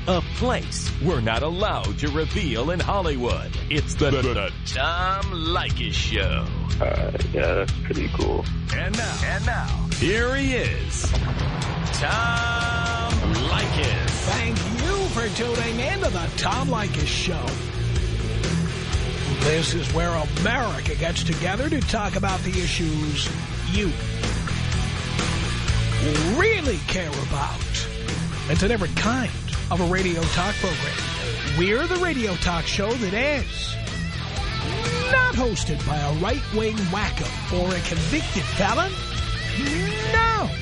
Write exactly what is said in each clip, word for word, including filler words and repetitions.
A place we're not allowed to reveal in Hollywood. It's the, the, the Tom Leykis Show. Uh, yeah, that's pretty cool. And now, and now, here he is, Tom Leykis. Thank you for tuning in to the Tom Leykis Show. This is where America gets together to talk about the issues you really care about. It's a different kind of a radio talk program. We're the radio talk show that is not hosted by a right-wing wacko or a convicted felon. No.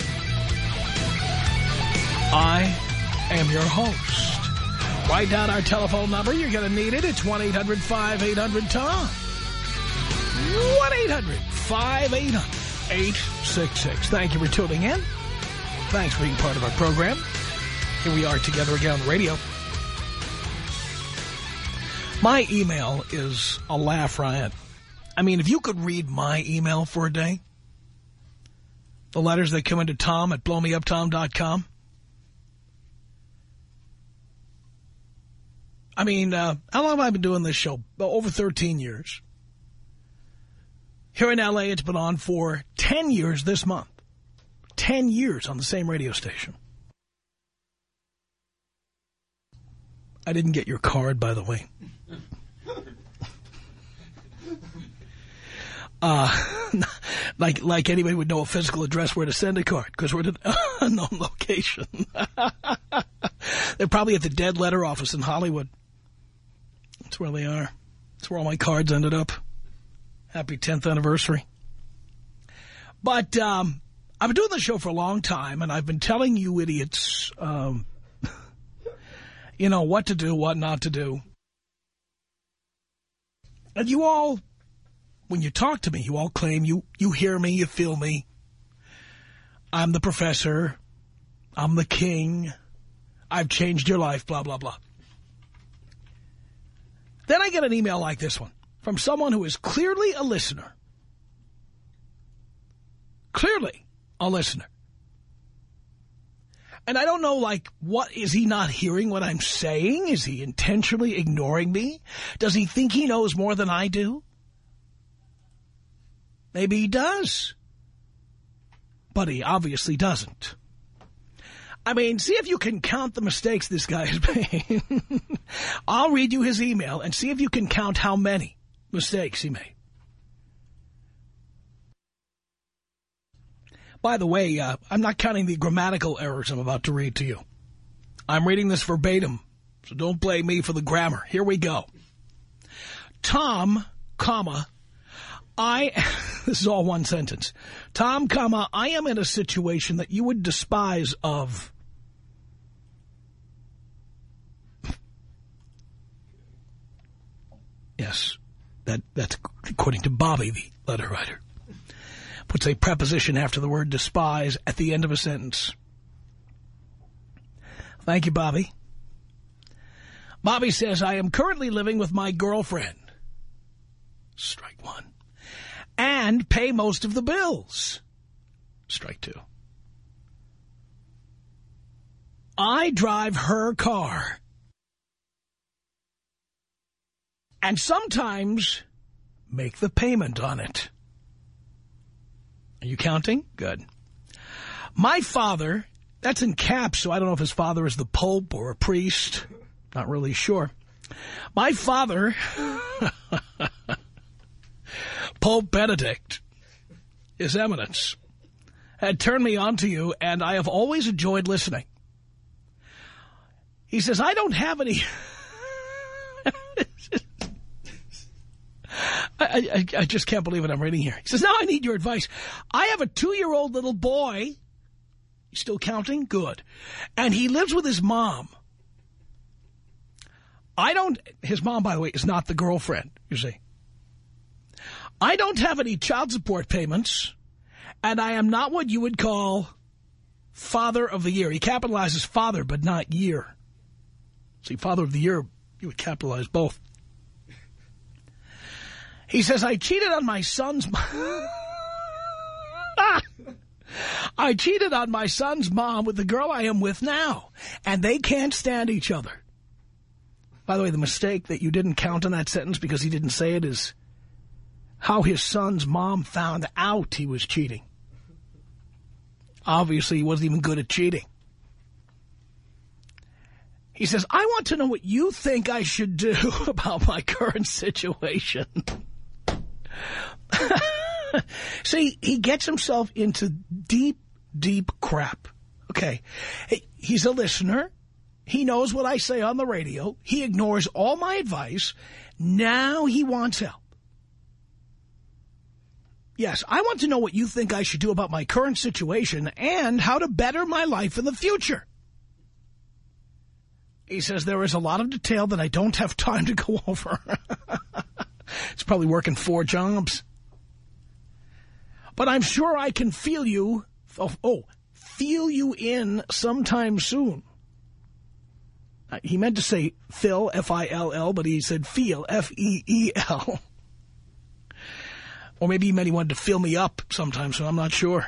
I am your host. Write down our telephone number. You're going to need it. It's one eight hundred five eight hundred Tom. one eight hundred five eight hundred eight six six. Thank you for tuning in. Thanks for being part of our program. Here we are together again on the radio. My email is a laugh riot. I mean, if you could read my email for a day, the letters that come into Tom at blow me up tom dot com. I mean, uh, how long have I been doing this show? Over thirteen years. Here in L A, it's been on for ten years this month. ten years on the same radio station. I didn't get your card, by the way. Uh, like like anybody would know a physical address where to send a card, because we're at an unknown location. They're probably at the Dead Letter Office in Hollywood. That's where they are. That's where all my cards ended up. Happy tenth anniversary. But um, I've been doing this show for a long time, and I've been telling you idiots, um, you know, what to do, what not to do. And you all, when you talk to me, you all claim you, you hear me, you feel me. I'm the professor. I'm the king. I've changed your life, blah, blah, blah. Then I get an email like this one from someone who is clearly a listener. Clearly a listener. And I don't know, like, what, is he not hearing what I'm saying? Is he intentionally ignoring me? Does he think he knows more than I do? Maybe he does. But he obviously doesn't. I mean, see if you can count the mistakes this guy has made. I'll read you his email and see if you can count how many mistakes he made. By the way, uh, I'm not counting the grammatical errors I'm about to read to you. I'm reading this verbatim, so don't blame me for the grammar. Here we go. Tom, comma, I, this is all one sentence. Tom, comma, I am in a situation that you would despise of. Yes, that, that's according to Bobby, the letter writer. Puts a preposition after the word despise at the end of a sentence. Thank you, Bobby. Bobby says, I am currently living with my girlfriend. Strike one. And pay most of the bills. Strike two. I drive her car. And sometimes make the payment on it. Are you counting? Good. My father, that's in caps, so I don't know if his father is the Pope or a priest. Not really sure. My father, Pope Benedict, His Eminence, had turned me on to you, and I have always enjoyed listening. He says, I don't have any... I, I, I just can't believe what I'm reading here. He says, now I need your advice. I have a two-year-old little boy. You still counting? Good. And he lives with his mom. I don't, his mom, by the way, is not the girlfriend, you see. I don't have any child support payments, and I am not what you would call father of the year. He capitalizes father, but not year. See, father of the year, you would capitalize both. He says, I cheated on my son's... I cheated on my son's mom with the girl I am with now, and they can't stand each other. By the way, the mistake that you didn't count in that sentence because he didn't say it is how his son's mom found out he was cheating. Obviously, he wasn't even good at cheating. He says, I want to know what you think I should do about my current situation. See, he gets himself into deep, deep crap. Okay. He's a listener. He knows what I say on the radio. He ignores all my advice. Now he wants help. Yes, I want to know what you think I should do about my current situation and how to better my life in the future. He says there is a lot of detail that I don't have time to go over. It's probably working four jobs. But I'm sure I can feel you, oh, oh feel you in sometime soon. He meant to say Phil, F I L L, but he said feel, F E E L. Or maybe he meant he wanted to fill me up sometime soon, I'm not sure.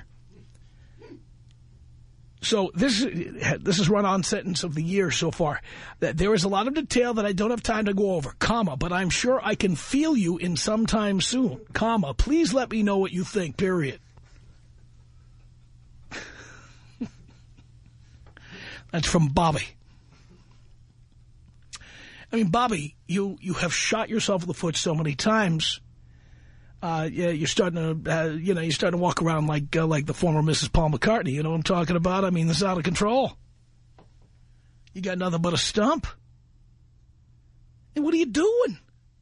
So this, this is run-on sentence of the year so far. That there is a lot of detail that I don't have time to go over, comma, but I'm sure I can feel you in sometime soon, comma. Please let me know what you think, period. That's from Bobby. I mean, Bobby, you, you have shot yourself in the foot so many times. Uh, yeah, you're starting to, uh, you know, you're starting to walk around like, uh, like the former Missus Paul McCartney. You know what I'm talking about? I mean, this is out of control. You got nothing but a stump. And what are you doing?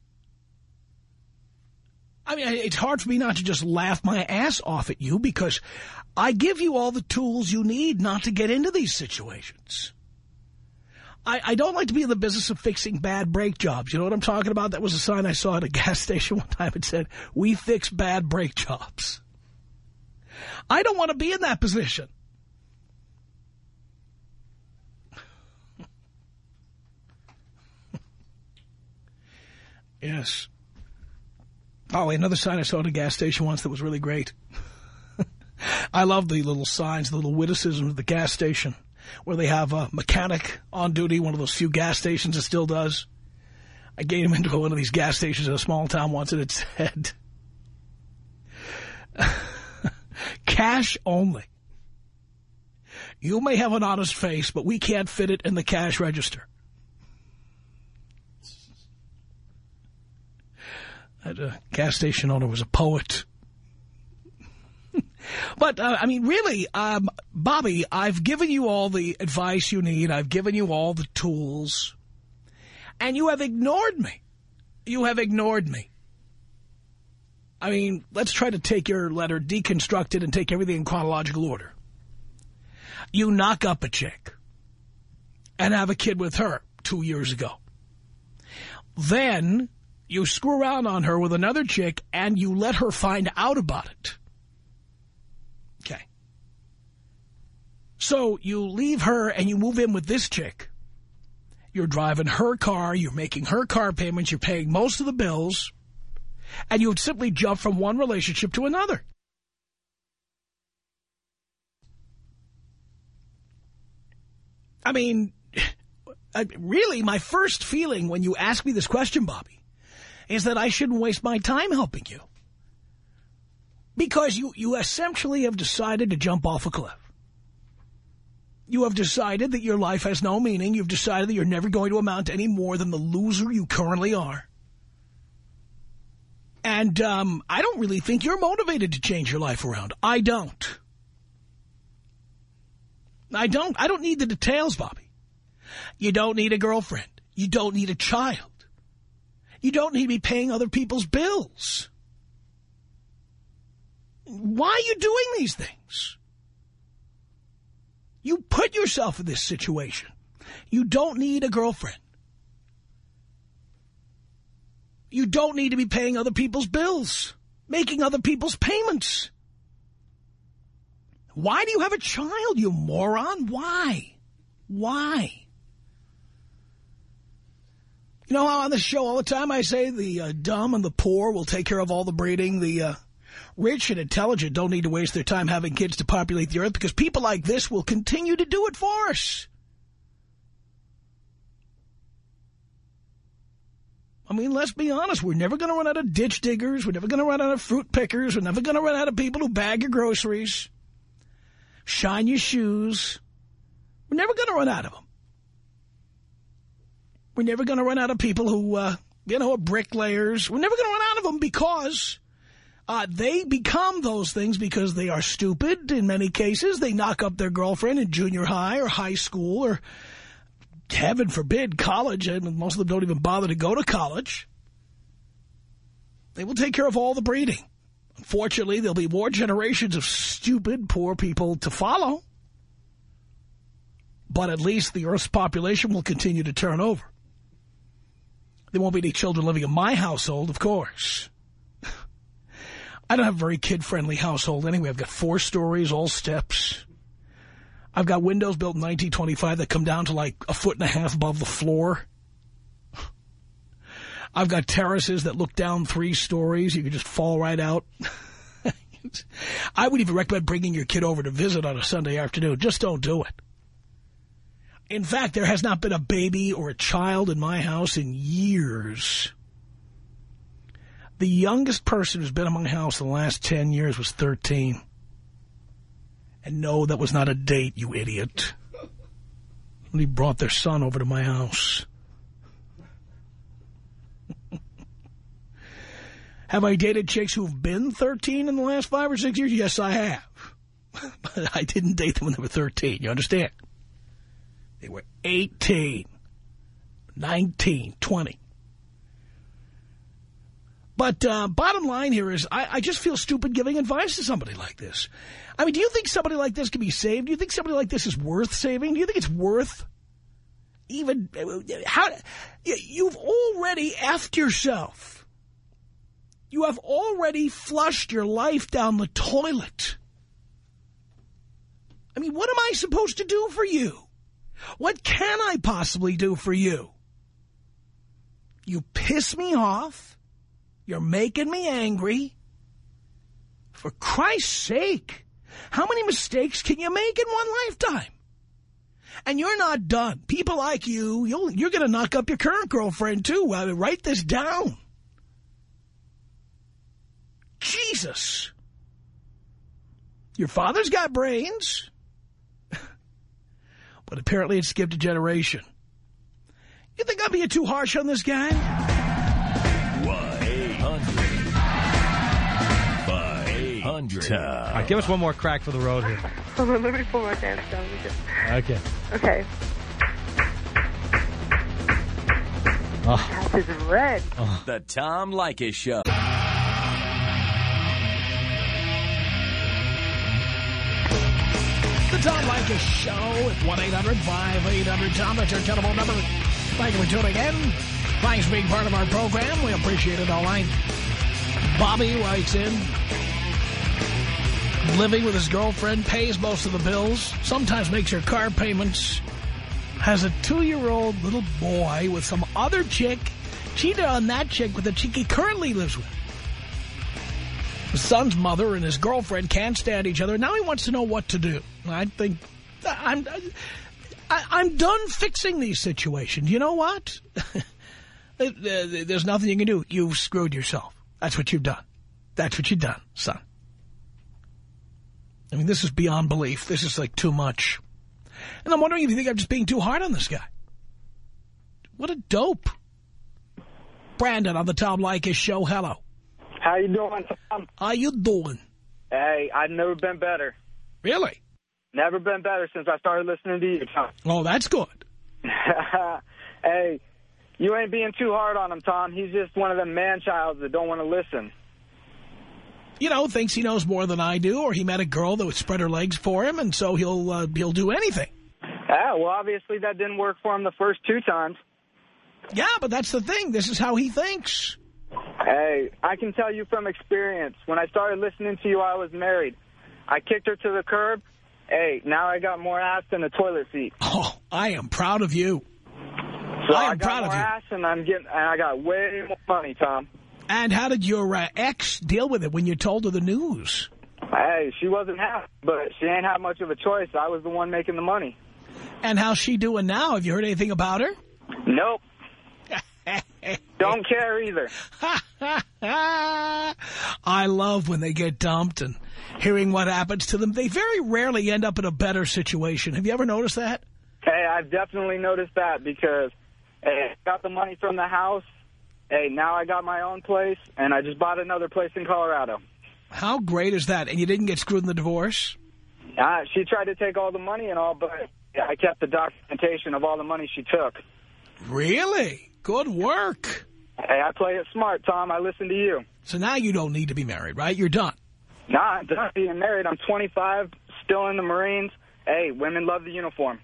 I mean, it's hard for me not to just laugh my ass off at you because I give you all the tools you need not to get into these situations. I, I don't like to be in the business of fixing bad brake jobs. You know what I'm talking about? That was a sign I saw at a gas station one time. It said, we fix bad brake jobs. I don't want to be in that position. Yes. Oh, another sign I saw at a gas station once that was really great. I love the little signs, the little witticisms at the gas station, where they have a mechanic on duty, one of those few gas stations that still does. I gave him into one of these gas stations in a small town once, and it said, cash only. You may have an honest face, but we can't fit it in the cash register. That uh, gas station owner was a poet. But, uh, I mean, really, um, Bobby, I've given you all the advice you need. I've given you all the tools. And you have ignored me. You have ignored me. I mean, let's try to take your letter, deconstruct it, and take everything in chronological order. You knock up a chick and have a kid with her two years ago. Then you screw around on her with another chick and you let her find out about it. Okay. So you leave her and you move in with this chick. You're driving her car. You're making her car payments. You're paying most of the bills. And you would simply jump from one relationship to another. I mean, really, my first feeling when you ask me this question, Bobby, is that I shouldn't waste my time helping you. Because you, you essentially have decided to jump off a cliff. You have decided that your life has no meaning. You've decided that you're never going to amount to any more than the loser you currently are. And um, I don't really think you're motivated to change your life around. I don't. I don't. I don't need the details, Bobby. You don't need a girlfriend. You don't need a child. You don't need to be paying other people's bills. Why are you doing these things? You put yourself in this situation. You don't need a girlfriend. You don't need to be paying other people's bills, making other people's payments. Why do you have a child, you moron? Why? Why? You know how on the show all the time I say the uh, dumb and the poor will take care of all the breeding, the uh, Rich and intelligent don't need to waste their time having kids to populate the earth because people like this will continue to do it for us. I mean, let's be honest. We're never going to run out of ditch diggers. We're never going to run out of fruit pickers. We're never going to run out of people who bag your groceries, shine your shoes. We're never going to run out of them. We're never going to run out of people who, uh, you know, are bricklayers. We're never going to run out of them because uh, they become those things because they are stupid in many cases. They knock up their girlfriend in junior high or high school or, heaven forbid, college, and most of them don't even bother to go to college. They will take care of all the breeding. Unfortunately, there'll be more generations of stupid, poor people to follow. But at least the Earth's population will continue to turn over. There won't be any children living in my household, of course. I don't have a very kid-friendly household anyway. I've got four stories, all steps. I've got windows built in nineteen twenty-five that come down to like a foot and a half above the floor. I've got terraces that look down three stories. You can just fall right out. I would even recommend bringing your kid over to visit on a Sunday afternoon. Just don't do it. In fact, there has not been a baby or a child in my house in years. The youngest person who's been in my house in the last ten years was thirteen. And no, that was not a date, you idiot. Somebody brought their son over to my house. Have I dated chicks who've been thirteen in the last five or six years? Yes, I have. But I didn't date them when they were thirteen, you understand? They were eighteen, nineteen, twenty. But uh, bottom line here is I, I just feel stupid giving advice to somebody like this. I mean, do you think somebody like this can be saved? Do you think somebody like this is worth saving? Do you think it's worth even... how? You've already effed yourself. You have already flushed your life down the toilet. I mean, what am I supposed to do for you? What can I possibly do for you? You piss me off. You're making me angry. For Christ's sake, how many mistakes can you make in one lifetime? And you're not done. People like you, you'll, you're going to knock up your current girlfriend, too. I mean, write this down. Jesus. Your father's got brains. But apparently it skipped a generation. You think I'm being too harsh on this guy? one eight hundred five eight hundred All right, give us one more crack for the road here. Hold on, let me pull my pants down. Okay. Okay. Oh. This is red. Oh. The Tom Leykis Show. The Tom Leykis Show at one eight hundred five eight hundred Tom. That's our telephone number. Thank you for tuning in. Thanks for being part of our program. We appreciate it all right. Bobby writes in. Living with his girlfriend, pays most of the bills, sometimes makes her car payments, has a two-year-old little boy with some other chick, cheated on that chick with the chick he currently lives with. His son's mother and his girlfriend can't stand each other. Now he wants to know what to do. I think I'm I, I'm done fixing these situations. You know what? There's nothing you can do. You've screwed yourself. That's what you've done. That's what you've done, son. I mean, this is beyond belief. This is like too much. And I'm wondering if you think I'm just being too hard on this guy. What a dope. Brandon on the Tom Leykis Show. Hello. How you doing, Tom? How you doing? Hey, I've never been better. Really? Never been better since I started listening to you, Tom. Oh, that's good. Hey, you ain't being too hard on him, Tom. He's just one of them man-childs that don't want to listen. You know, thinks he knows more than I do, or he met a girl that would spread her legs for him, and so he'll uh, he'll do anything. Yeah, well, obviously that didn't work for him the first two times. Yeah, but that's the thing. This is how he thinks. Hey, I can tell you from experience, when I started listening to you, I was married. I kicked her to the curb. Hey, now I got more ass than a toilet seat. Oh, I am proud of you. So I am I got proud more of you. ass, and I'm getting, and I got way more money, Tom. And how did your uh, ex deal with it when you told her the news? Hey, she wasn't happy, but she ain't had much of a choice. I was the one making the money. And how's she doing now? Have you heard anything about her? Nope. Don't care either. I love when they get dumped and hearing what happens to them. They very rarely end up in a better situation. Have you ever noticed that? Hey, I've definitely noticed that because hey, I got the money from the house. Hey, now I got my own place, and I just bought another place in Colorado. How great is that? And you didn't get screwed in the divorce? Uh, she tried to take all the money and all, but I kept the documentation of all the money she took. Really? Good work. Hey, I play it smart, Tom. I listen to you. So now you don't need to be married, right? You're done. Nah, I'm done being married. I'm twenty-five, still in the Marines. Hey, women love the uniform.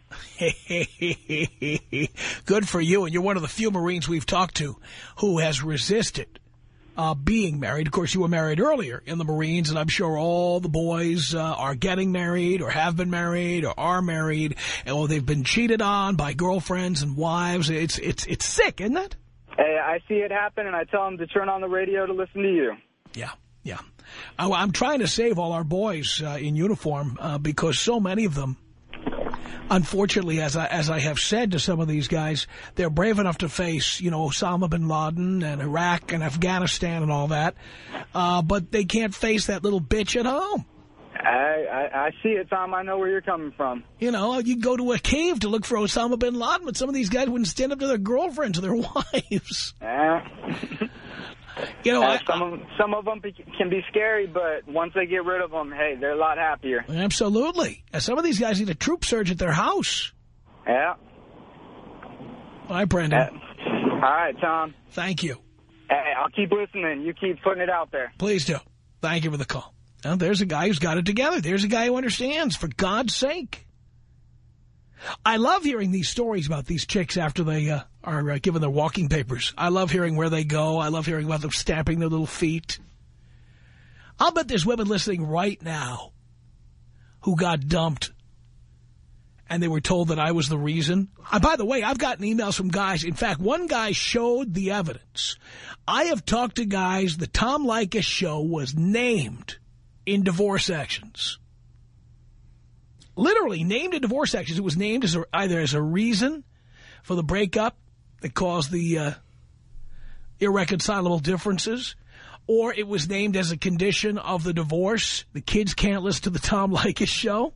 Good for you. And you're one of the few Marines we've talked to who has resisted uh, being married. Of course, you were married earlier in the Marines, and I'm sure all the boys uh, are getting married or have been married or are married, and well, they've been cheated on by girlfriends and wives. It's it's it's sick, isn't it? Hey, I see it happen, and I tell them to turn on the radio to listen to you. Yeah, yeah. I, I'm trying to save all our boys uh, in uniform uh, because so many of them, unfortunately, as I, as I have said to some of these guys, they're brave enough to face, you know, Osama bin Laden and Iraq and Afghanistan and all that, uh, but they can't face that little bitch at home. I, I, I see it, Tom. I know where you're coming from. You know, you go to a cave to look for Osama bin Laden, but some of these guys wouldn't stand up to their girlfriends or their wives. Yeah. You know, uh, I, some, of, some of them be, can be scary, but once they get rid of them, hey, they're a lot happier. Absolutely. And some of these guys need a troop surge at their house. Yeah. All right, Brendan. Uh, all right, Tom. Thank you. Hey, I'll keep listening. You keep putting it out there. Please do. Thank you for the call. Now, there's a guy who's got it together. There's a guy who understands, for God's sake. I love hearing these stories about these chicks after they uh, are uh, given their walking papers. I love hearing where they go. I love hearing about them stamping their little feet. I'll bet there's women listening right now who got dumped and they were told that I was the reason. Uh, by the way, I've gotten emails from guys. In fact, one guy showed the evidence. I have talked to guys. The Tom Leykis show was named in divorce actions. Literally named in divorce actions. It was named as a, either as a reason for the breakup that caused the uh, irreconcilable differences, or it was named as a condition of the divorce. The kids can't listen to the Tom Leykis show.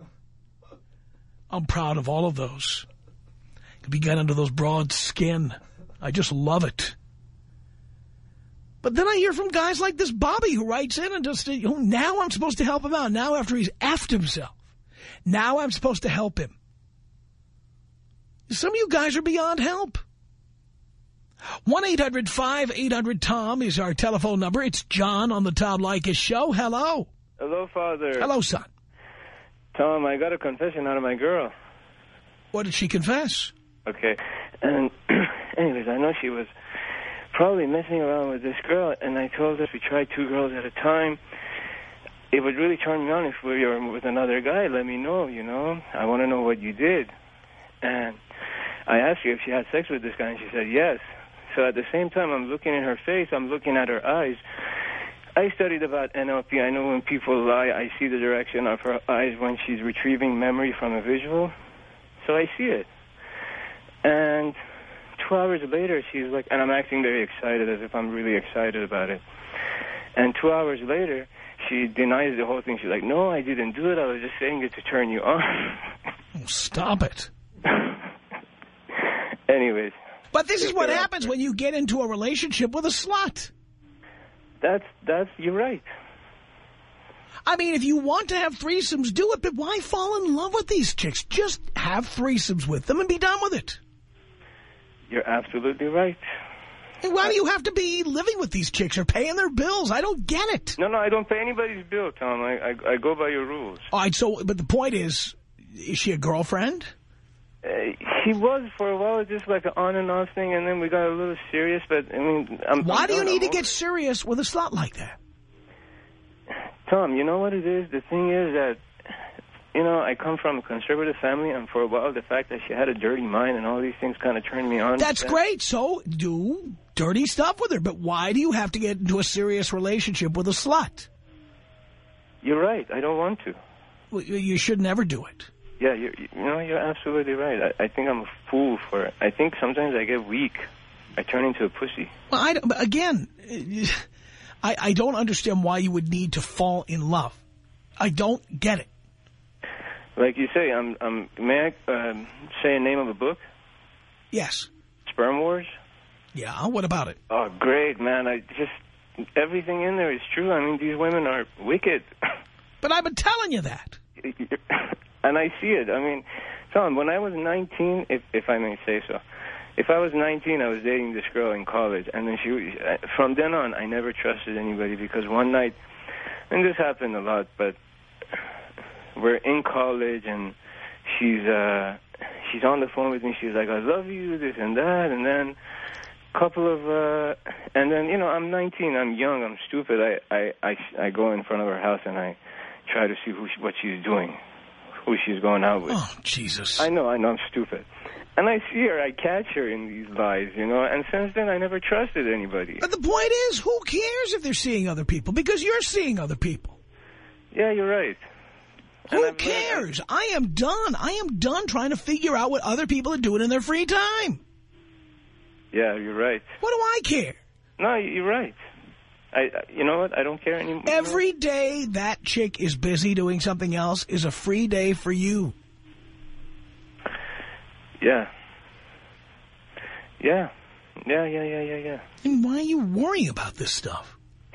I'm proud of all of those. Could be got under those broad skin. I just love it. But then I hear from guys like this Bobby who writes in and just, you know, now I'm supposed to help him out. Now after he's effed himself. Now I'm supposed to help him. Some of you guys are beyond help. one eight hundred five eight hundred Tom is our telephone number. It's John on the Tom Leykis show. Hello. Hello, Father. Hello, son. Tom, I got a confession out of my girl. What did she confess? Okay. And anyways, I know she was probably messing around with this girl, and I told her if we tried two girls at a time, it would really turn me on if we were with another guy. Let me know, you know. I want to know what you did. And I asked her if she had sex with this guy, and she said yes. So at the same time I'm looking in her face, I'm looking at her eyes. I studied about N L P. I know when people lie, I see the direction of her eyes when she's retrieving memory from a visual. So I see it. And two hours later, she's like, and I'm acting very excited as if I'm really excited about it. And two hours later, she denies the whole thing. She's like, no, I didn't do it. I was just saying it to turn you on. Oh, stop it. Anyways. But this is what happens when you get into a relationship with a slut. That's, that's, you're right. I mean, if you want to have threesomes, do it, but why fall in love with these chicks? Just have threesomes with them and be done with it. You're absolutely right. And why do you have to be living with these chicks or paying their bills? I don't get it. No, no, I don't pay anybody's bill, Tom. I, I, I go by your rules. All right, so, but the point is, is she a girlfriend? Uh, she was for a while, just like an on and off thing, and then we got a little serious, but, I mean... I'm, Why I'm do you done. need I'm to get over. serious with a slut like that? Tom, you know what it is? The thing is that you know, I come from a conservative family, and for a while, the fact that she had a dirty mind and all these things kind of turned me on. That's great. So do dirty stuff with her. But why do you have to get into a serious relationship with a slut? You're right. I don't want to. Well, you should never do it. Yeah, you're, you know, you're absolutely right. I, I think I'm a fool for it. I think sometimes I get weak. I turn into a pussy. Well, I, again, I, I don't understand why you would need to fall in love. I don't get it. Like you say, I'm, I'm, may I um, say a name of a book? Yes. Sperm Wars? Yeah, what about it? Oh, great, man. I just, everything in there is true. I mean, these women are wicked. But I've been telling you that. And I see it. I mean, Tom, when I was nineteen, if, if I may say so, if I was nineteen, I was dating this girl in college. And then she, from then on, I never trusted anybody because one night, and this happened a lot, but we're in college and she's uh, she's on the phone with me. She's like, I love you, this and that. And then a couple of, uh, and then, you know, I'm nineteen, I'm young, I'm stupid. I, I, I, I go in front of her house and I try to see who she, what she's doing, who she's going out with. Oh, Jesus. I know, I know, I'm stupid. And I see her, I catch her in these lies, you know, and since then I never trusted anybody. But the point is, who cares if they're seeing other people? Because you're seeing other people. Yeah, you're right. Who cares? I am done. I am done trying to figure out what other people are doing in their free time. Yeah, you're right. What do I care? No, you're right. I, you know what? I don't care anymore. Every day that chick is busy doing something else is a free day for you. Yeah. Yeah. Yeah, yeah, yeah, yeah, yeah. And why are you worrying about this stuff?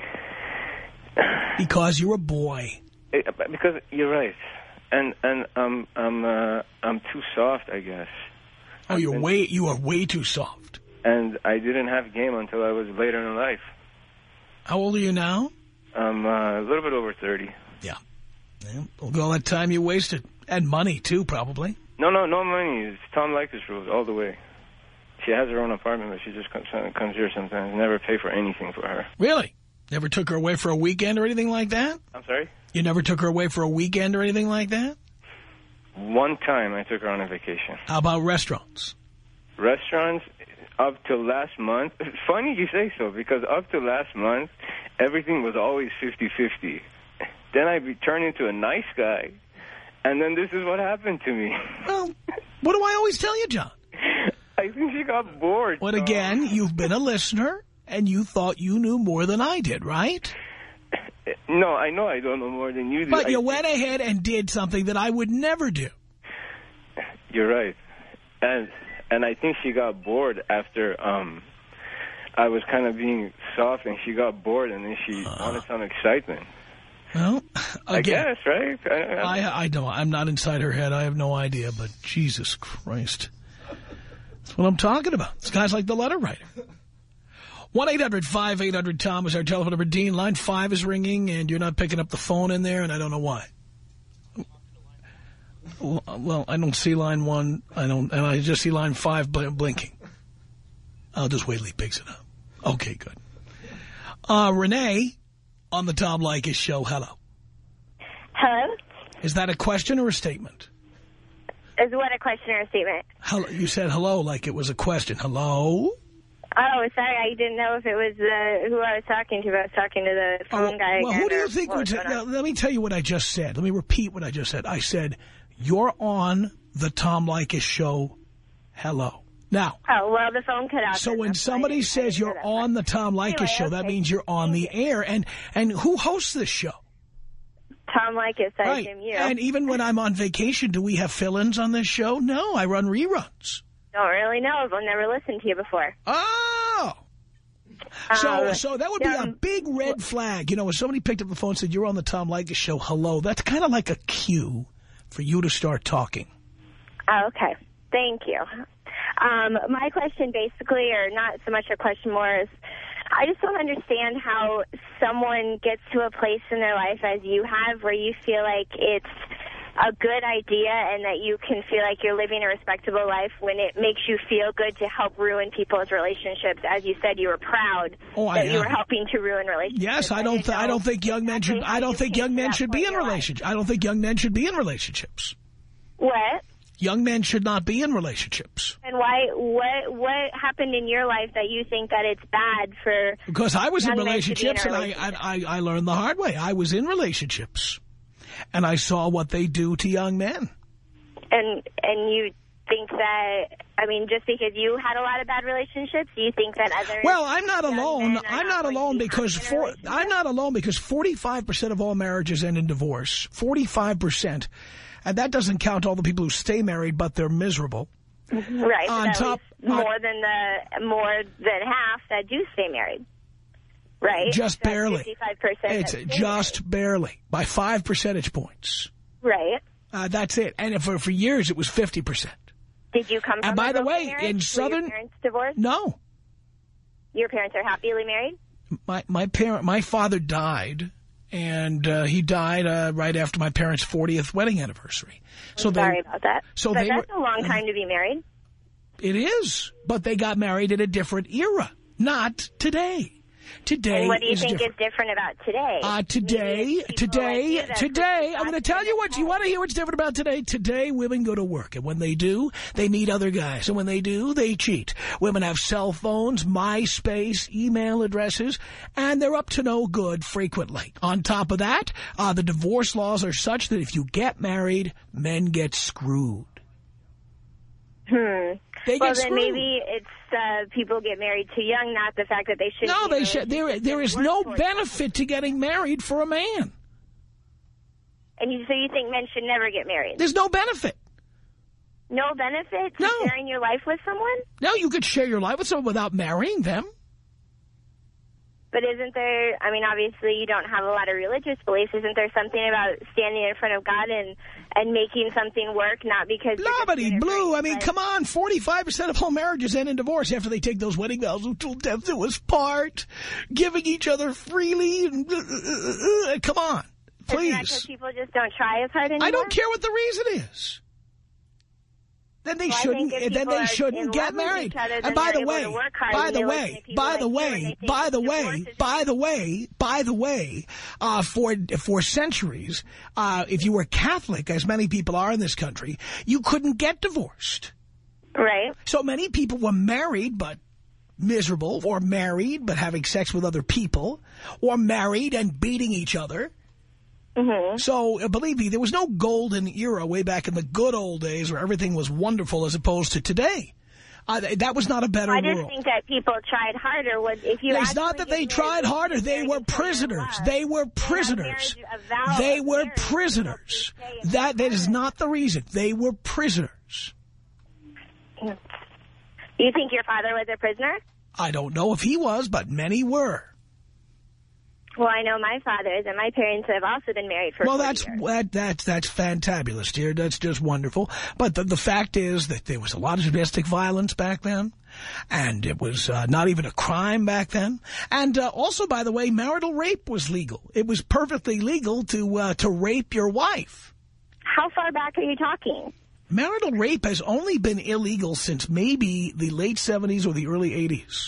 Because you're a boy. It, because you're right. And and um I'm uh, I'm too soft, I guess. Oh, you're way you are way too soft. And I didn't have game until I was later in life. How old are you now? I'm uh, a little bit over thirty. Yeah. yeah. Well, all that time you wasted. And money, too, probably. No, no, no money. It's Tom Leykis rules all the way. She has her own apartment, but she just comes, comes here sometimes. Never pay for anything for her. Really? Never took her away for a weekend or anything like that? I'm sorry? You never took her away for a weekend or anything like that? One time I took her on a vacation. How about restaurants? Restaurants, up till last month. It's funny you say so, because up to last month, everything was always fifty fifty. Then I turned into a nice guy, and then this is what happened to me. Well, what do I always tell you, John? I think she got bored. But so. again, you've been a listener, and you thought you knew more than I did, right? No, I know I don't know more than you do. But you I went ahead and did something that I would never do. You're right. And and I think she got bored after um, I was kind of being soft, and she got bored, and then she uh, wanted some excitement. Well, again, I guess, right? I, I, I, I don't. I'm not inside her head. I have no idea, but Jesus Christ. That's what I'm talking about. This guy's like the letter writer. one eight hundred five eight hundred Tom is our telephone number. Dean, line five is ringing, and you're not picking up the phone in there, and I don't know why. Well, I don't see line one, I don't, and I just see line five bl blinking. I'll just wait till he picks it up. Okay, good. Uh, Renee, on the Tom Leykis show, hello. Hello? Is that a question or a statement? Is what a question or a statement? Hello, you said hello like it was a question. Hello? Oh, sorry, I didn't know if it was uh, who I was talking to. I was talking to the phone oh, guy. Well, who do you think would... Now, let me tell you what I just said. Let me repeat what I just said. I said, you're on the Tom Leykis show. Hello. Now... Oh, well, the phone cut out. So when somebody says you're on the Tom Leykis anyway, show, okay. that means you're on the air. And, and who hosts this show? Tom Leykis, I right. assume you. And even when I'm on vacation, do we have fill-ins on this show? No, I run reruns. Don't really know. I've never listened to you before. Oh! So, um, so that would be um, a big red flag. You know, when somebody picked up the phone and said, you're on the Tom Leykis show, hello, that's kind of like a cue for you to start talking. Oh, okay. Thank you. Um, my question basically, or not so much a question more, is I just don't understand how someone gets to a place in their life as you have where you feel like it's a good idea and that you can feel like you're living a respectable life when it makes you feel good to help ruin people's relationships. As you said, you were proud oh, that I you were am. helping to ruin relationships. Yes, I don't. Th I don't think young men should. I don't think young men should be in relationships. I don't think young men should be in relationships. What? Young men should not be in relationships. And why? What? What happened in your life that you think that it's bad for? Because I was in young men to be in relationships, a and I, relationship? I I learned the hard way. I was in relationships, and I saw what they do to young men. And and you think that, I mean, just because you had a lot of bad relationships, you think that others... Well, I'm not alone. I'm not, not alone because for, I'm not alone because forty-five percent of all marriages end in divorce. forty-five percent. And that doesn't count all the people who stay married, but they're miserable. Right. On top, more on, than the more than half that do stay married. Right. Just That's barely. fifty-five percent. It's just barely by five percentage points. Right. Uh, that's it. And for for years it was fifty percent. Did you come from And by a the broken way, marriage? in Were Southern, your parents divorced? no. Your parents are happily married? My my parent, my father died. And uh, he died uh, right after my parents' fortieth wedding anniversary. So I'm they, sorry about that. So but they that's were, a long time to be married. It is, but they got married in a different era, not today. Today and what do you is think different. is different about today? Uh, today, today, like today, I'm going to tell you what, you want to hear what's different about today? Today, women go to work, and when they do, they meet other guys, and when they do, they cheat. Women have cell phones, MySpace, email addresses, and they're up to no good frequently. On top of that, uh, the divorce laws are such that if you get married, men get screwed. Hmm. They well, get then screwed. maybe it's uh, people get married too young, not the fact that they shouldn't. No, be in they should. There, there is no benefit to getting married for a man. And you, so you think men should never get married? There's no benefit. No benefit to No. sharing your life with someone? No, you could share your life with someone without marrying them. But isn't there, I mean, obviously you don't have a lot of religious beliefs. Isn't there something about standing in front of God and, and making something work, not because... Nobody, Blue, I mean, come on, forty-five percent of all marriages end in divorce after they take those wedding vows until death do us part, giving each other freely, and uh, uh, uh, come on, please. Isn't that because people just don't try as hard anymore? I don't care what the reason is. Then they well, shouldn't. Then they shouldn't get married. And by the way, by the way, by the way, by the way, by the way, by the way, uh, for for centuries, uh, if you were Catholic, as many people are in this country, you couldn't get divorced. Right. So many people were married but miserable, or married but having sex with other people, or married and beating each other. Mm-hmm. So, uh, believe me, there was no golden era way back in the good old days where everything was wonderful as opposed to today. Uh, that was not a better I just world. think that people tried harder. Was if you It's not that they tried harder. They were prisoners. They were prisoners. They were prisoners. That that is not the reason. They were prisoners. You think your father was a prisoner? I don't know if he was, but many were. Well, I know my father's, and my parents have also been married for Well, that's years. that, that's that's fantabulous, dear. That's just wonderful. But the, the fact is that there was a lot of domestic violence back then, and it was uh, not even a crime back then. And uh, also, by the way, marital rape was legal. It was perfectly legal to uh, to rape your wife. How far back are you talking? Marital rape has only been illegal since maybe the late seventies or the early eighties.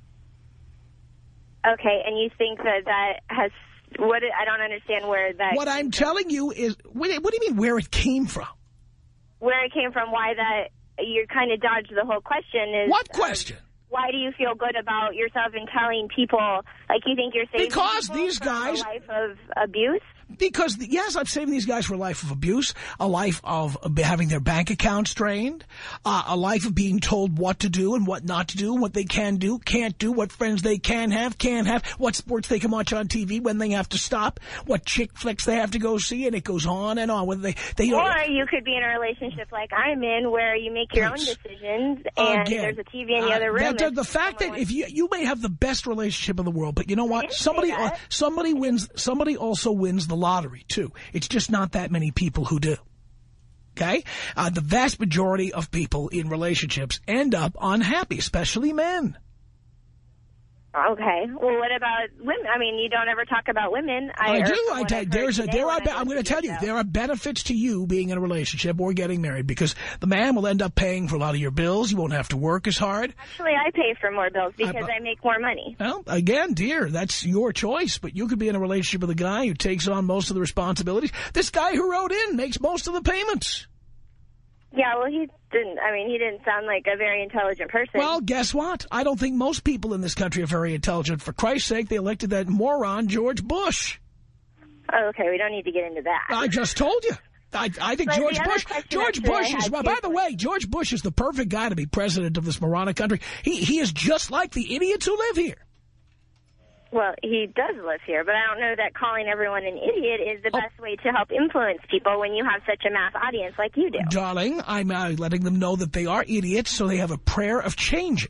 Okay, and you think that that has, what, I don't understand where that... What I'm telling you is, what, what do you mean where it came from? Where it came from, why that, you kind of dodged the whole question is... What question? Um, why do you feel good about yourself in telling people, like you think you're saving because people these from guys, a life of abuse? Because, yes, I'm saving these guys for a life of abuse, a life of having their bank accounts drained, uh, a life of being told what to do and what not to do, what they can do, can't do, what friends they can have, can't have, what sports they can watch on T V, when they have to stop, what chick flicks they have to go see, and it goes on and on. Whether they, they Or you could be in a relationship like I'm in where you make your Please. own decisions and Again, there's a T V in the uh, other room. That, the fact that if you you may have the best relationship in the world, but you know what? Somebody say that. somebody wins. Somebody also wins the lottery too. It's just not that many people who do. Okay? Uh, the vast majority of people in relationships end up unhappy, especially men. Okay. Well, what about women? I mean, you don't ever talk about women. I, I do. I tell, there's a, there are. I I'm going to tell you, there are benefits to you being in a relationship or getting married because the man will end up paying for a lot of your bills. You won't have to work as hard. Actually, I pay for more bills because I, I make more money. Well, again, dear, that's your choice. But you could be in a relationship with a guy who takes on most of the responsibilities. This guy who wrote in makes most of the payments. Yeah, well, he didn't, I mean, he didn't sound like a very intelligent person. Well, guess what? I don't think most people in this country are very intelligent. For Christ's sake, they elected that moron, George Bush. Oh, okay, we don't need to get into that. I just told you. I, I think but George Bush, George Bush is, well, by the way, George Bush is the perfect guy to be president of this moronic country. He, he is just like the idiots who live here. Well, he does live here, but I don't know that calling everyone an idiot is the oh. best way to help influence people when you have such a mass audience like you do. Darling, I'm uh, letting them know that they are idiots, so they have a prayer of changing.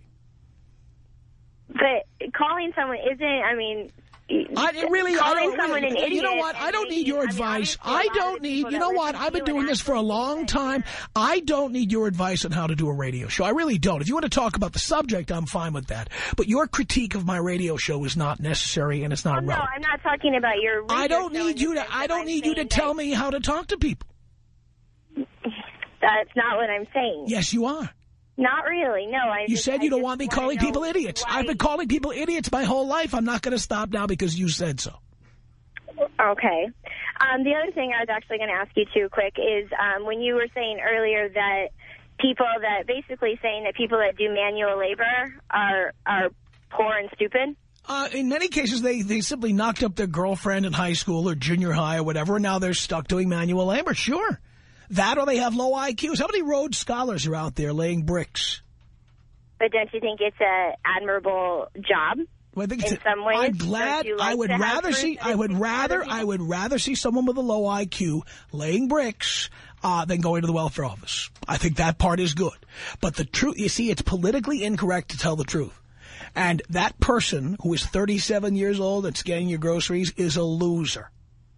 But calling someone isn't, I mean... I really, I don't, someone really, an idiot you know what, I don't need your I mean, advice. I don't need, you know what, I've been doing this for a long time. I don't need your advice on how to do a radio show. I really don't. If you want to talk about the subject, I'm fine with that. But your critique of my radio show is not necessary and it's not well, relevant. No, I'm not talking about your radio I don't show need you to, I don't need you to tell me how to talk to people. That's not what I'm saying. Yes, you are. Not really, no. I you just, said you I don't want me calling people idiots. Why... I've been calling people idiots my whole life. I'm not going to stop now because you said so. Okay. Um, the other thing I was actually going to ask you, too, quick, is um, when you were saying earlier that people that basically saying that people that do manual labor are, are poor and stupid. Uh, in many cases, they, they simply knocked up their girlfriend in high school or junior high or whatever, and now they're stuck doing manual labor. Sure. That or they have low I Qs. How many Rhodes Scholars are out there laying bricks? But don't you think it's an admirable job? Well, I think in it's some ways, I'm glad. like I would rather see. I would rather. I would rather see someone with a low I Q laying bricks uh, than going to the welfare office. I think that part is good. But the truth, you see, it's politically incorrect to tell the truth. And that person who is thirty-seven years old and scanning your groceries is a loser.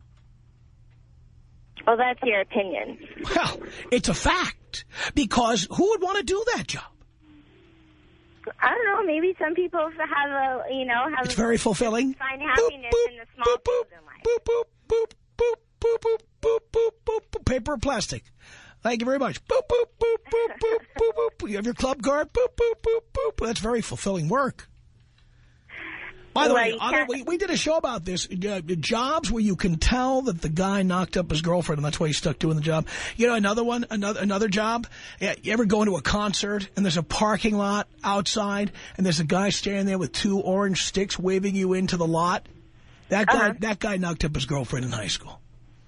Well, that's your opinion. Well, it's a fact. Because who would want to do that job? I don't know. Maybe some people have a, you know, have it's very fulfilling. Find happiness boop, boop, in the small boop, boop, things in life. Boop, boop, boop, boop, boop, boop, boop, boop, boop, boop, paper or plastic. Thank you very much. Boop, boop, boop, boop, boop, boop, boop. You have your club card. Boop, boop, boop, boop. That's very fulfilling work. By the well, way, other, we, we did a show about this. Uh, jobs where you can tell that the guy knocked up his girlfriend, and that's why he's stuck doing the job. You know, another one, another another job. Yeah, you ever go into a concert, and there's a parking lot outside, and there's a guy standing there with two orange sticks waving you into the lot? That guy, uh-huh. that guy knocked up his girlfriend in high school.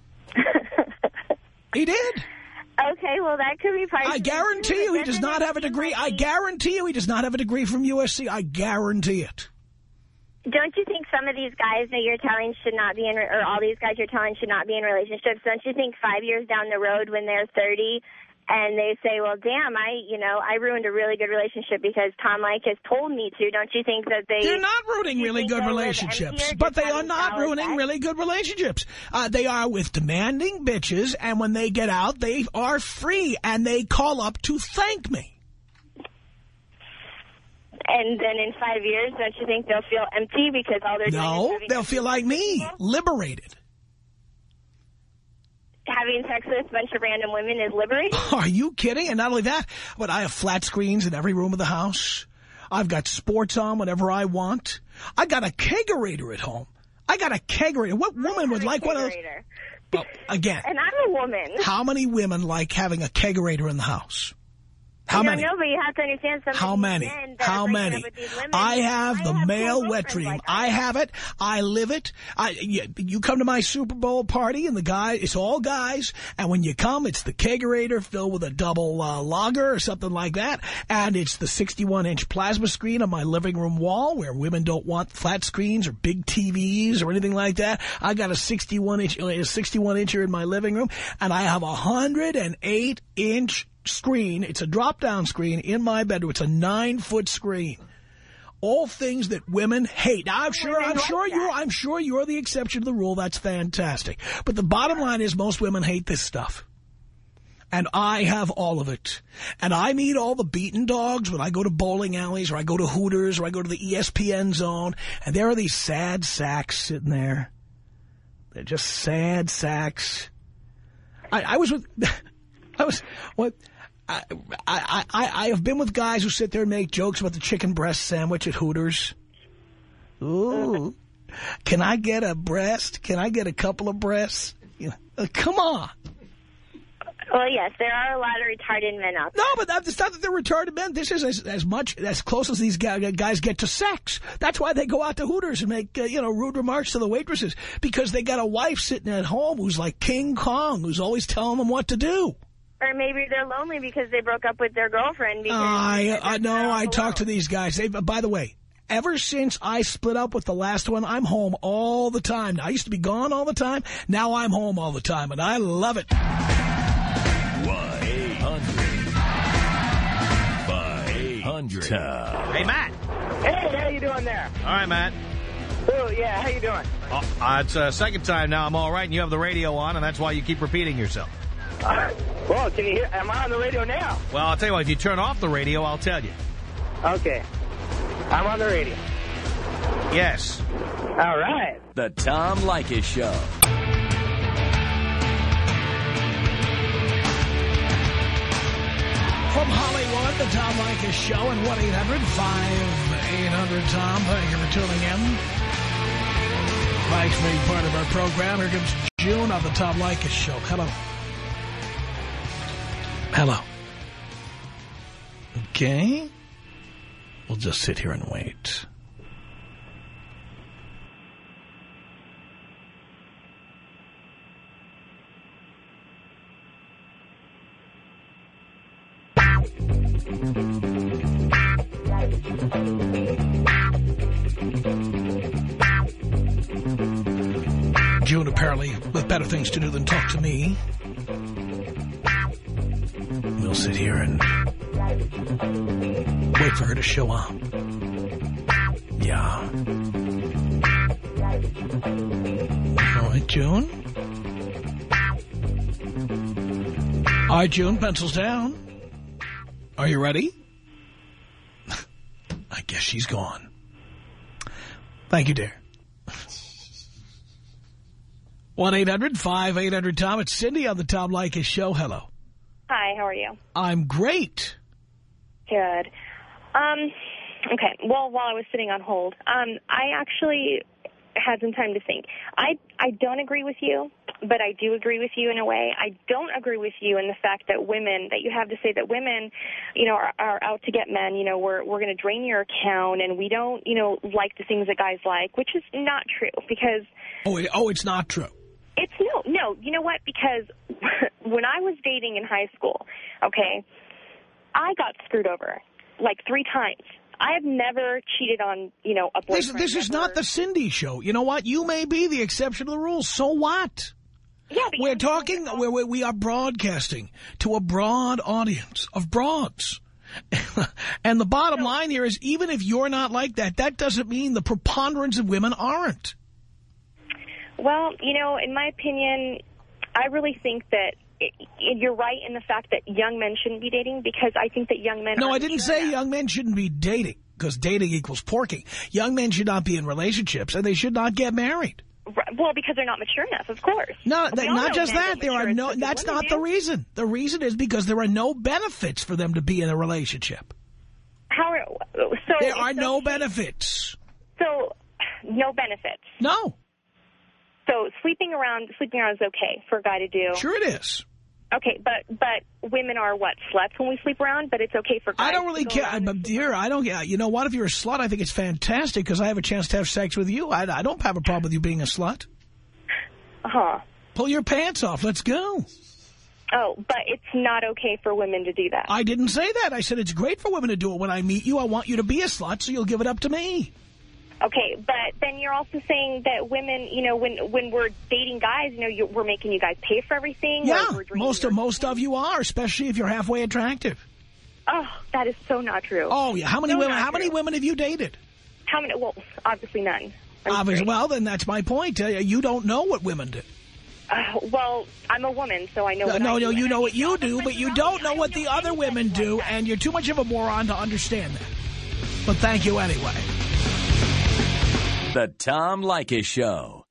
He did. Okay, well, that could be part of I guarantee you he does not have a degree. I guarantee you he does not have a degree from U S C. I guarantee it. Don't you think some of these guys that you're telling should not be in, or all these guys you're telling should not be in relationships? Don't you think five years down the road when they're thirty and they say, well, damn, I, you know, I ruined a really good relationship because Tom Leykis told me to. Don't you think that they... They're not ruining really good relationships, but they are not ruining really good relationships. Uh, they are with demanding bitches, and when they get out, they are free, and they call up to thank me. And then in five years, don't you think they'll feel empty because all they're doing no, is having they'll feel like me, people? liberated. Having sex with a bunch of random women is liberating? Are you kidding? And not only that, but I have flat screens in every room of the house. I've got sports on whenever I want. I got a kegerator at home. I got a kegerator. What woman would like one of those? Well, again. And I'm a woman. How many women like having a kegerator in the house? How many? No, but you have to understand some How many? Men How many? I have I the have male wet dream. Like I have it. I live it. I, you, you come to my Super Bowl party, and the guy, it's all guys. And when you come, it's the kegerator filled with a double uh, lager or something like that. And it's the sixty-one inch plasma screen on my living room wall where women don't want flat screens or big T Vs or anything like that. I got a sixty-one inch, a sixty-one incher in my living room, and I have a one hundred eight inch screen. It's a drop-down screen in my bedroom. It's a nine-foot screen. All things that women hate. Now, I'm sure, I'm sure you're, I'm sure you're the exception to the rule. That's fantastic. But the bottom line is most women hate this stuff. And I have all of it. And I meet all the beaten dogs when I go to bowling alleys or I go to Hooters or I go to the E S P N zone. And there are these sad sacks sitting there. They're just sad sacks. I, I was with... I was... What... I, I, I, I have been with guys who sit there and make jokes about the chicken breast sandwich at Hooters. Ooh. Can I get a breast? Can I get a couple of breasts? You know, uh, come on. Well, yes, there are a lot of retarded men out there. No, but that, it's not that they're retarded men. This is as, as much, as close as these guys get to sex. That's why they go out to Hooters and make, uh, you know, rude remarks to the waitresses. Because they got a wife sitting at home who's like King Kong, who's always telling them what to do. Or maybe they're lonely because they broke up with their girlfriend. Because I, I know, I alone. talk to these guys. They, by the way, ever since I split up with the last one, I'm home all the time. I used to be gone all the time. Now I'm home all the time, and I love it. one eight hundred five hundred Hey, Matt. Hey, how you doing there? All right, Matt. Oh, yeah, how you doing? Oh, uh, it's a second time now I'm all right, and you have the radio on, and that's why you keep repeating yourself. Uh, well, can you hear? Am I on the radio now? Well, I'll tell you what, if you turn off the radio, I'll tell you. Okay. I'm on the radio. Yes. All right. The Tom Leykis Show. From Hollywood, the Tom Leykis Show, and one eight hundred five eight hundred Tom. Thank you for tuning in. Thanks for being part of our program. Here comes June on the Tom Leykis Show. Hello. Hello. Okay. We'll just sit here and wait. June apparently with better things to do than talk to me. We'll sit here and wait for her to show up. Yeah. All right, June. All right, June, pencils down. Are you ready? I guess she's gone. Thank you, dear. one eight hundred five eight hundred Tom. It's Cindy on the Tom Leykis Show. Hello. Hi, how are you? I'm great. Good. Um, okay, well, while I was sitting on hold, um, I actually had some time to think. I, I don't agree with you, but I do agree with you in a way. I don't agree with you in the fact that women, that you have to say that women, you know, are, are out to get men. You know, we're, we're going to drain your account, and we don't, you know, like the things that guys like, which is not true because... Oh, it, oh it's not true. It's no, no. You know what? Because when I was dating in high school, okay, I got screwed over like three times. I have never cheated on, you know, a boyfriend. This, this is not the Cindy Show. You know what? You may be the exception to the rule. So what? Yeah, we're talking, we're, we are broadcasting to a broad audience of broads. And the bottom line here is, even if you're not like that, that doesn't mean the preponderance of women aren't. Well, you know, in my opinion, I really think that it, it, you're right in the fact that young men shouldn't be dating, because I think that young men... No, I didn't say enough. young men shouldn't be dating, because dating equals porking. Young men should not be in relationships, and they should not get married. Well, because they're not mature enough, of course. No, they, not just that. There are no. The that's not do. the reason. The reason is because there are no benefits for them to be in a relationship. How? Are, so there are so, no benefits. So, no benefits. No. So sleeping around, sleeping around is okay for a guy to do. Sure, it is. Okay, but but women are what, sluts when we sleep around, but it's okay for guys. I don't really care, but dear, I don't. You know what? If you're a slut, I think it's fantastic because I have a chance to have sex with you. I, I don't have a problem with you being a slut. Huh? Pull your pants off. Let's go. Oh, but it's not okay for women to do that. I didn't say that. I said it's great for women to do it. When I meet you, I want you to be a slut, so you'll give it up to me. Okay, but then you're also saying that women, you know, when when we're dating guys, you know, you're, we're making you guys pay for everything. Yeah, we're most of most of you are, especially if you're halfway attractive. Oh, that is so not true. Oh yeah, how many so women? How true. many women have you dated? How many? Well, obviously none. I'm Obviously, straight. well, then that's my point. Uh, you don't know what women do. Uh, well, I'm a woman, so I know No, what no, I no, do. you know what you do, but you don't know what the other women do, and you're too much of a moron to understand that. But thank you anyway. The Tom Leykis Show.